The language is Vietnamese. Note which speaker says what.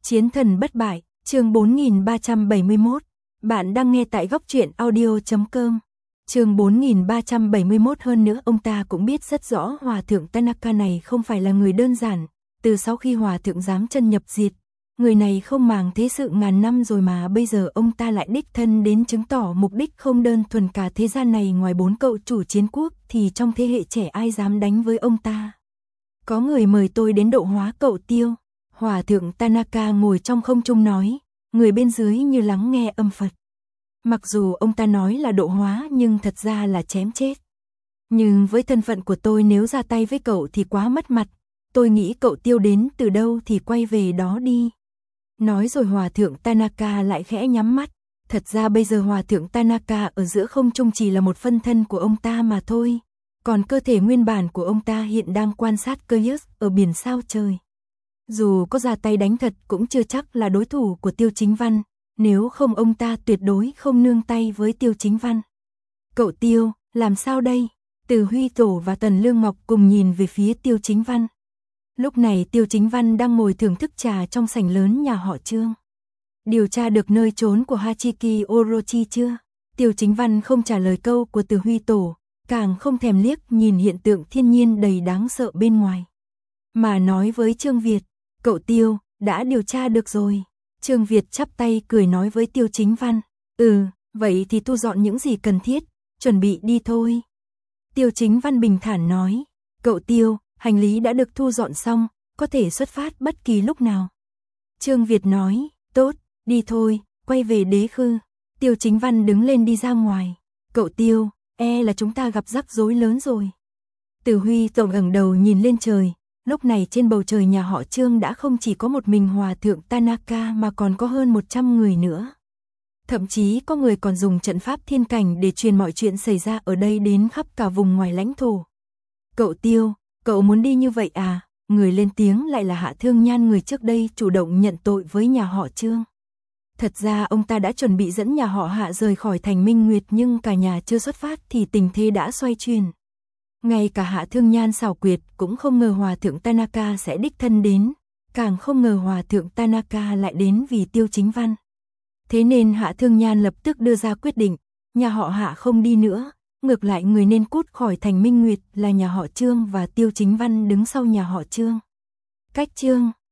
Speaker 1: Chiến thần bất bại, chương 4371. Bạn đang nghe tại góc truyện audio.com. Chương 4371. Hơn nữa ông ta cũng biết rất rõ Hòa thượng Tanaka này không phải là người đơn giản. Từ sau khi Hòa thượng dám chân nhập diệt, người này không màng thế sự ngàn năm rồi mà bây giờ ông ta lại đích thân đến chứng tỏ mục đích không đơn thuần. Cả thế gian này ngoài 4 cậu chủ chiến quốc thì trong thế hệ trẻ ai dám đánh với ông ta. Có người mời tôi đến độ hóa cậu Tiêu. Hòa thượng Tanaka ngồi trong không trung nói, người bên dưới như lắng nghe âm Phật. Mặc dù ông ta nói là độ hóa nhưng thật ra là chém chết. Nhưng với thân phận của tôi nếu ra tay với cậu thì quá mất mặt. Tôi nghĩ cậu Tiêu đến từ đâu thì quay về đó đi. Nói rồi Hòa thượng Tanaka lại khẽ nhắm mắt. Thật ra bây giờ Hòa thượng Tanaka ở giữa không trung chỉ là một phân thân của ông ta mà thôi. Còn cơ thể nguyên bản của ông ta hiện đang quan sát Curious ở biển sao trời. Dù có ra tay đánh thật cũng chưa chắc là đối thủ của Tiêu Chính Văn, nếu không ông ta tuyệt đối không nương tay với Tiêu Chính Văn. Cậu Tiêu, làm sao đây? Từ Huy Tổ và Tần Lương Ngọc cùng nhìn về phía Tiêu Chính Văn. Lúc này Tiêu Chính Văn đang ngồi thưởng thức trà trong sảnh lớn nhà họ Trương. Điều tra được nơi trốn của Hachiki Orochi chưa? Tiêu Chính Văn không trả lời câu của Từ Huy Tổ, càng không thèm liếc nhìn hiện tượng thiên nhiên đầy đáng sợ bên ngoài. Mà nói với Trương Việt, cậu Tiêu, đã điều tra được rồi. Trương Việt chắp tay cười nói với Tiêu Chính Văn, vậy thì thu dọn những gì cần thiết, chuẩn bị đi thôi. Tiêu Chính Văn bình thản nói, cậu Tiêu, hành lý đã được thu dọn xong, có thể xuất phát bất kỳ lúc nào. Trương Việt nói, tốt, đi thôi, quay về Đế Khư. Tiêu Chính Văn đứng lên đi ra ngoài, cậu Tiêu, là chúng ta gặp rắc rối lớn rồi. Từ Huy Tổng ngẩng đầu nhìn lên trời. Lúc này trên bầu trời nhà họ Trương đã không chỉ có một mình Hòa thượng Tanaka mà còn có hơn 100 người nữa. Thậm chí có người còn dùng trận pháp thiên cảnh để truyền mọi chuyện xảy ra ở đây đến khắp cả vùng ngoài lãnh thổ. Cậu Tiêu, cậu muốn đi như vậy à? Người lên tiếng lại là Hạ Thương Nhan, người trước đây chủ động nhận tội với nhà họ Trương. Thật ra ông ta đã chuẩn bị dẫn nhà họ Hạ rời khỏi thành Minh Nguyệt nhưng cả nhà chưa xuất phát thì tình thế đã xoay chuyển. Ngay cả Hạ Thương Nhan xảo quyệt cũng không ngờ Hòa thượng Tanaka sẽ đích thân đến, càng không ngờ Hòa thượng Tanaka lại đến vì Tiêu Chính Văn. Thế nên Hạ Thương Nhan lập tức đưa ra quyết định, nhà họ Hạ không đi nữa, ngược lại người nên cút khỏi thành Minh Nguyệt là nhà họ Trương và Tiêu Chính Văn đứng sau nhà họ Trương. Cách Trương